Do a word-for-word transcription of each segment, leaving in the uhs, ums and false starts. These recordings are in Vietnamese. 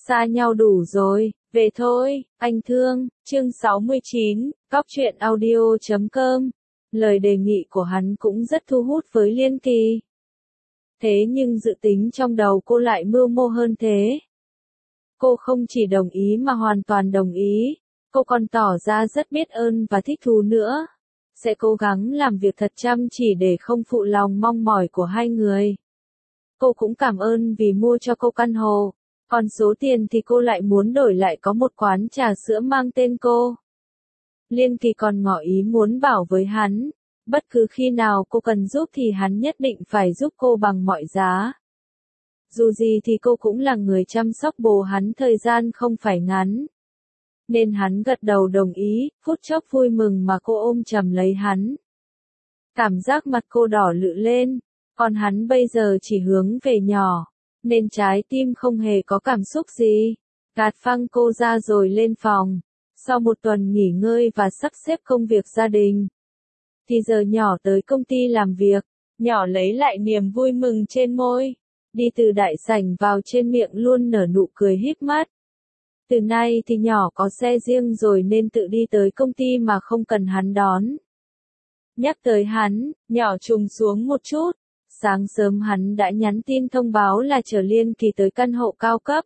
Xa nhau đủ rồi, về thôi, anh thương, chương sáu mươi chín, cóc truyện audio chấm com. Lời đề nghị của hắn cũng rất thu hút với Liên Kỳ. Thế nhưng dự tính trong đầu cô lại mưu mô hơn thế. Cô không chỉ đồng ý mà hoàn toàn đồng ý, cô còn tỏ ra rất biết ơn và thích thú nữa. Sẽ cố gắng làm việc thật chăm chỉ để không phụ lòng mong mỏi của hai người. Cô cũng cảm ơn vì mua cho cô căn hộ, còn số tiền thì cô lại muốn đổi lại có một quán trà sữa mang tên cô. Liên Kỳ còn ngỏ ý muốn bảo với hắn, bất cứ khi nào cô cần giúp thì hắn nhất định phải giúp cô bằng mọi giá. Dù gì thì cô cũng là người chăm sóc bố hắn thời gian không phải ngắn. Nên hắn gật đầu đồng ý, phút chốc vui mừng mà cô ôm chầm lấy hắn. Cảm giác mặt cô đỏ lự lên, còn hắn bây giờ chỉ hướng về nhỏ, nên trái tim không hề có cảm xúc gì. Gạt phăng cô ra rồi lên phòng. Sau một tuần nghỉ ngơi và sắp xếp công việc gia đình, thì giờ nhỏ tới công ty làm việc. Nhỏ lấy lại niềm vui mừng trên môi, đi từ đại sảnh vào trên miệng luôn nở nụ cười híp mắt. Từ nay thì nhỏ có xe riêng rồi nên tự đi tới công ty mà không cần hắn đón. Nhắc tới hắn, nhỏ trùng xuống một chút. Sáng sớm hắn đã nhắn tin thông báo là chở Liên Kỳ tới căn hộ cao cấp.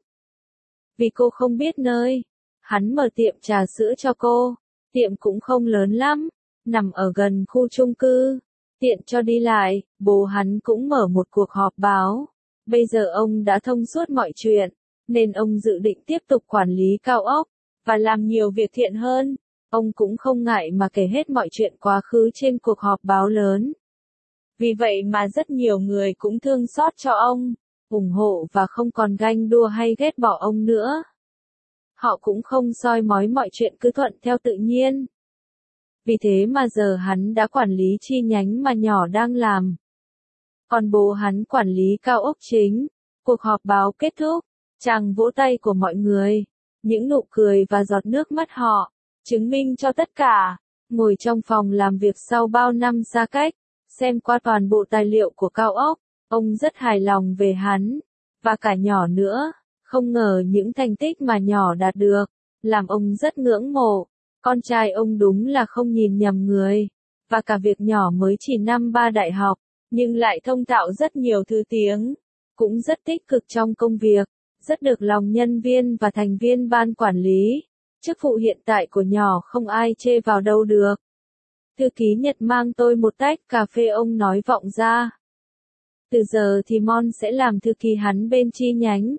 Vì cô không biết nơi, hắn mở tiệm trà sữa cho cô. Tiệm cũng không lớn lắm, nằm ở gần khu chung cư, tiện cho đi lại. Bố hắn cũng mở một cuộc họp báo. Bây giờ ông đã thông suốt mọi chuyện, nên ông dự định tiếp tục quản lý cao ốc, và làm nhiều việc thiện hơn. Ông cũng không ngại mà kể hết mọi chuyện quá khứ trên cuộc họp báo lớn. Vì vậy mà rất nhiều người cũng thương xót cho ông, ủng hộ và không còn ganh đua hay ghét bỏ ông nữa. Họ cũng không soi mói mọi chuyện cứ thuận theo tự nhiên. Vì thế mà giờ hắn đã quản lý chi nhánh mà nhỏ đang làm. Còn bố hắn quản lý cao ốc chính. Cuộc họp báo kết thúc, tràng vỗ tay của mọi người, những nụ cười và giọt nước mắt họ, chứng minh cho tất cả. Ngồi trong phòng làm việc sau bao năm xa cách, xem qua toàn bộ tài liệu của cao ốc, ông rất hài lòng về hắn, và cả nhỏ nữa. Không ngờ những thành tích mà nhỏ đạt được, làm ông rất ngưỡng mộ. Con trai ông đúng là không nhìn nhầm người, và cả việc nhỏ mới chỉ năm ba đại học, nhưng lại thông thạo rất nhiều thứ tiếng, cũng rất tích cực trong công việc, rất được lòng nhân viên và thành viên ban quản lý. Chức vụ hiện tại của nhỏ không ai chê vào đâu được. Thư ký Nhật mang tôi một tách cà phê, ông nói vọng ra. Từ giờ thì Mon sẽ làm thư ký hắn bên chi nhánh.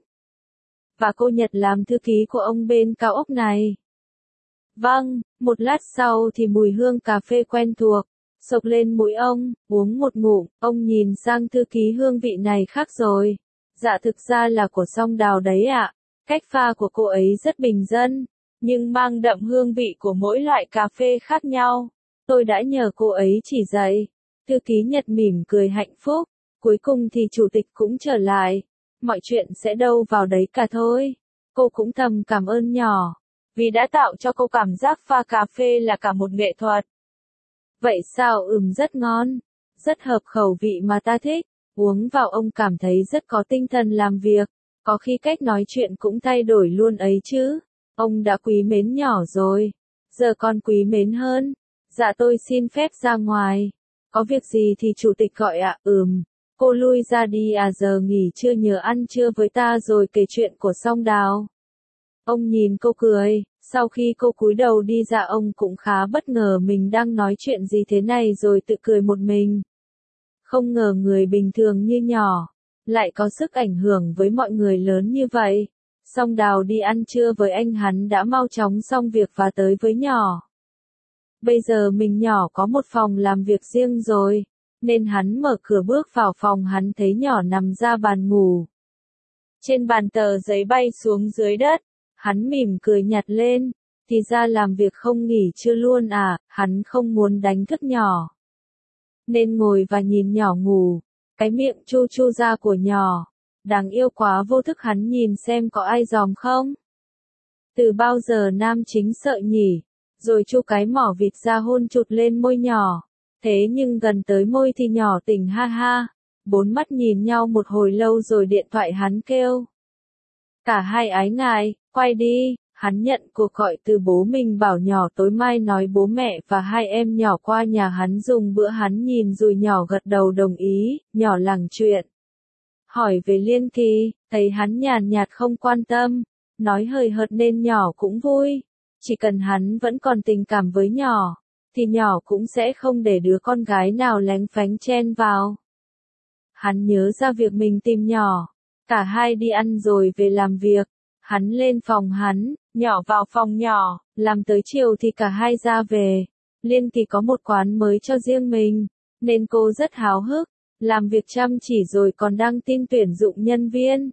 Và cô Nhật làm thư ký của ông bên cao ốc này. Vâng, một lát sau thì mùi hương cà phê quen thuộc xộc lên mũi ông. Uống một ngụm, ông nhìn sang thư ký, hương vị này khác rồi. Dạ thực ra là của Song Đào đấy ạ. Cách pha của cô ấy rất bình dân, nhưng mang đậm hương vị của mỗi loại cà phê khác nhau. Tôi đã nhờ cô ấy chỉ dạy. Thư ký Nhật mỉm cười hạnh phúc. Cuối cùng thì chủ tịch cũng trở lại. Mọi chuyện sẽ đâu vào đấy cả thôi. Cô cũng thầm cảm ơn nhỏ, vì đã tạo cho cô cảm giác pha cà phê là cả một nghệ thuật. Vậy sao? Ừm, rất ngon, rất hợp khẩu vị mà ta thích. Uống vào ông cảm thấy rất có tinh thần làm việc, có khi cách nói chuyện cũng thay đổi luôn ấy chứ. Ông đã quý mến nhỏ rồi, giờ còn quý mến hơn. Dạ tôi xin phép ra ngoài. Có việc gì thì chủ tịch gọi ạ? Ừm, cô lui ra đi à, giờ nghỉ trưa nhớ ăn trưa với ta rồi kể chuyện của Song Đào. Ông nhìn cô cười, sau khi cô cúi đầu đi ra ông cũng khá bất ngờ mình đang nói chuyện gì thế này rồi tự cười một mình. Không ngờ người bình thường như nhỏ, lại có sức ảnh hưởng với mọi người lớn như vậy. Song Đào đi ăn trưa với anh hắn đã mau chóng xong việc và tới với nhỏ. Bây giờ mình nhỏ có một phòng làm việc riêng rồi, nên hắn mở cửa bước vào phòng, hắn thấy nhỏ nằm ra bàn ngủ. Trên bàn tờ giấy bay xuống dưới đất, hắn mỉm cười nhặt lên, thì ra làm việc không nghỉ trưa luôn à. Hắn không muốn đánh thức nhỏ, nên ngồi và nhìn nhỏ ngủ. Cái miệng chu chu ra của nhỏ, đáng yêu quá, vô thức hắn nhìn xem có ai dòm không. Từ bao giờ nam chính sợ nhỉ, rồi chu cái mỏ vịt ra hôn chụt lên môi nhỏ. Thế nhưng gần tới môi thì nhỏ tỉnh ha ha. Bốn mắt nhìn nhau một hồi lâu rồi điện thoại hắn kêu. Cả hai ái ngại, quay đi, hắn nhận cuộc gọi từ bố mình bảo nhỏ tối mai nói bố mẹ và hai em nhỏ qua nhà hắn dùng bữa, hắn nhìn rồi nhỏ gật đầu đồng ý, nhỏ lảng chuyện. Hỏi về Liên Kỳ, thấy hắn nhàn nhạt không quan tâm, nói hời hợt nên nhỏ cũng vui. Chỉ cần hắn vẫn còn tình cảm với nhỏ, thì nhỏ cũng sẽ không để đứa con gái nào lén phánh chen vào. Hắn nhớ ra việc mình tìm nhỏ, cả hai đi ăn rồi về làm việc, hắn lên phòng hắn, nhỏ vào phòng nhỏ, làm tới chiều thì cả hai ra về. Liên Kỳ có một quán mới cho riêng mình, nên cô rất háo hức, làm việc chăm chỉ rồi còn đăng tin tuyển dụng nhân viên.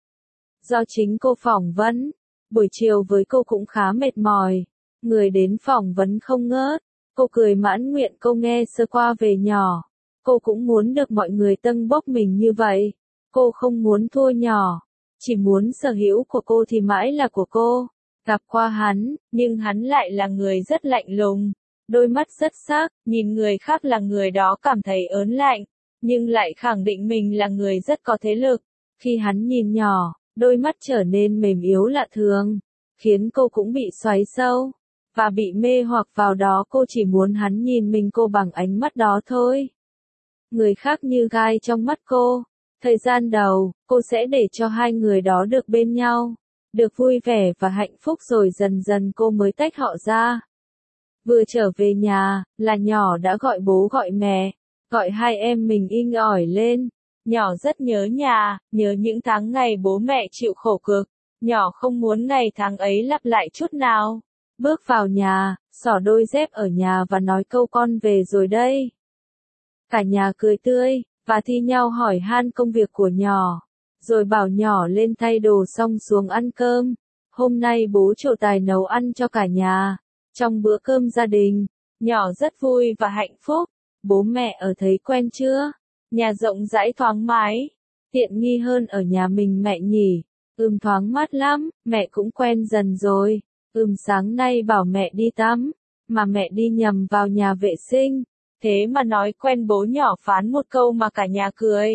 Do chính cô phỏng vấn, buổi chiều với cô cũng khá mệt mỏi, người đến phỏng vấn không ngớt, cô cười mãn nguyện. Cô nghe sơ qua về nhỏ, cô cũng muốn được mọi người tâng bốc mình như vậy, cô không muốn thua nhỏ, chỉ muốn sở hữu của cô thì mãi là của cô. Gặp qua hắn, nhưng hắn lại là người rất lạnh lùng, đôi mắt rất sắc, nhìn người khác là người đó cảm thấy ớn lạnh, nhưng lại khẳng định mình là người rất có thế lực. Khi hắn nhìn nhỏ, đôi mắt trở nên mềm yếu lạ thường, khiến cô cũng bị xoáy sâu, và bị mê hoặc vào đó. Cô chỉ muốn hắn nhìn mình cô bằng ánh mắt đó thôi. Người khác như gai trong mắt cô. Thời gian đầu, cô sẽ để cho hai người đó được bên nhau, được vui vẻ và hạnh phúc, rồi dần dần cô mới tách họ ra. Vừa trở về nhà, là nhỏ đã gọi bố gọi mẹ, gọi hai em mình inh ỏi lên. Nhỏ rất nhớ nhà, nhớ những tháng ngày bố mẹ chịu khổ cực, nhỏ không muốn ngày tháng ấy lặp lại chút nào. Bước vào nhà, xỏ đôi dép ở nhà và nói câu con về rồi đây. Cả nhà cười tươi, và thi nhau hỏi han công việc của nhỏ, rồi bảo nhỏ lên thay đồ xong xuống ăn cơm. Hôm nay bố trổ tài nấu ăn cho cả nhà. Trong bữa cơm gia đình, nhỏ rất vui và hạnh phúc. Bố mẹ ở thấy quen chưa? Nhà rộng rãi thoáng mái, tiện nghi hơn ở nhà mình mẹ nhỉ? Ừm, thoáng mát lắm, mẹ cũng quen dần rồi. Ừm, sáng nay bảo mẹ đi tắm, mà mẹ đi nhầm vào nhà vệ sinh. Thế mà nói quen, bố nhỏ phán một câu mà cả nhà cười.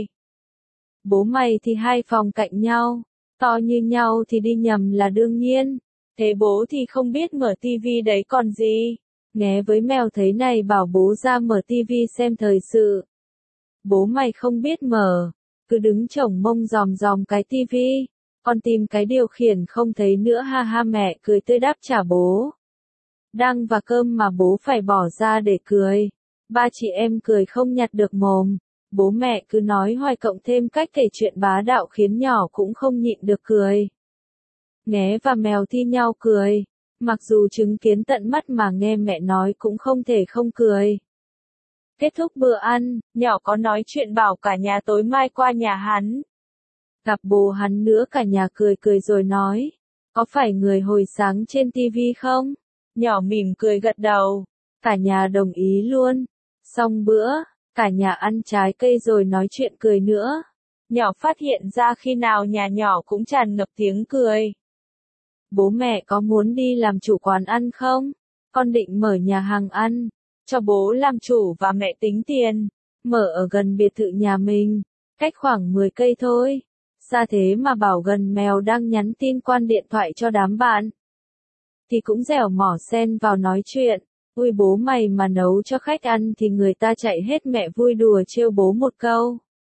Bố mày thì hai phòng cạnh nhau, to như nhau thì đi nhầm là đương nhiên. Thế bố thì không biết mở tivi đấy còn gì. Nghé với mèo thấy này bảo bố ra mở tivi xem thời sự. Bố mày không biết mở, cứ đứng chổng mông dòm dòm cái tivi, con tìm cái điều khiển không thấy nữa. Ha ha, mẹ cười tươi đáp trả bố. Đang và cơm mà bố phải bỏ ra để cười. Ba chị em cười không nhặt được mồm. Bố mẹ cứ nói hoài, cộng thêm cách kể chuyện bá đạo khiến nhỏ cũng không nhịn được cười. Nghé và mèo thi nhau cười, mặc dù chứng kiến tận mắt mà nghe mẹ nói cũng không thể không cười. Kết thúc bữa ăn, nhỏ có nói chuyện bảo cả nhà tối mai qua nhà hắn. Gặp bố hắn nữa, cả nhà cười cười rồi nói, có phải người hồi sáng trên tivi không? Nhỏ mỉm cười gật đầu, cả nhà đồng ý luôn. Xong bữa, cả nhà ăn trái cây rồi nói chuyện cười nữa. Nhỏ phát hiện ra khi nào nhà nhỏ cũng tràn ngập tiếng cười. Bố mẹ có muốn đi làm chủ quán ăn không? Con định mở nhà hàng ăn, cho bố làm chủ và mẹ tính tiền. Mở ở gần biệt thự nhà mình, cách khoảng mười cây thôi. Xa thế mà bảo gần, mèo đang nhắn tin quan điện thoại cho đám bạn. Thì cũng dẻo mỏ xen vào nói chuyện. Ui, bố mày mà nấu cho khách ăn thì người ta chạy hết. Mẹ vui đùa trêu bố một câu.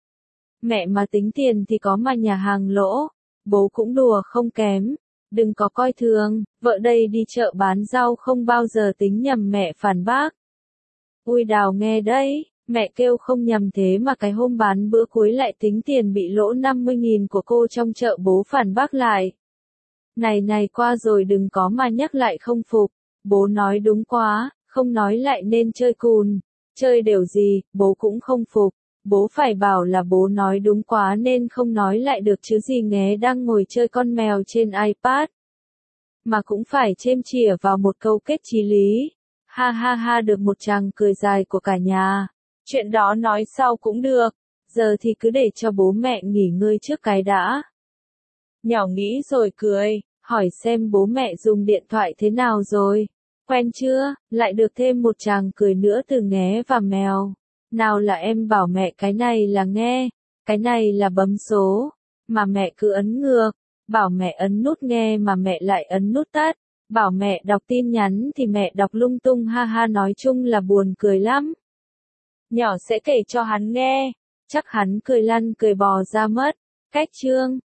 Mẹ mà tính tiền thì có mà nhà hàng lỗ. Bố cũng đùa không kém. Đừng có coi thường, vợ đây đi chợ bán rau không bao giờ tính nhầm. Mẹ phản bác. Ui, Đào nghe đấy, mẹ kêu không nhầm, thế mà cái hôm bán bữa cuối lại tính tiền bị lỗ năm mươi nghìn của cô trong chợ. Bố phản bác lại. Này này, qua rồi đừng có mà nhắc lại không phục. Bố nói đúng quá, không nói lại nên chơi cùn. Chơi đều gì, bố cũng không phục. Bố phải bảo là bố nói đúng quá nên không nói lại được chứ gì. Nghé đang ngồi chơi con mèo trên iPad, mà cũng phải chêm chỉa vào một câu kết chí lý. Ha ha ha, được một tràng cười dài của cả nhà. Chuyện đó nói sau cũng được, giờ thì cứ để cho bố mẹ nghỉ ngơi trước cái đã. Nhỏ nghĩ rồi cười, hỏi xem bố mẹ dùng điện thoại thế nào rồi. Quen chưa? Lại được thêm một tràng cười nữa từ Nghé và mèo. Nào là em bảo mẹ cái này là nghe, cái này là bấm số, mà mẹ cứ ấn ngược. Bảo mẹ ấn nút nghe mà mẹ lại ấn nút tắt. Bảo mẹ đọc tin nhắn thì mẹ đọc lung tung, ha ha, nói chung là buồn cười lắm. Nhỏ sẽ kể cho hắn nghe. Chắc hắn cười lăn cười bò ra mất. Cách chương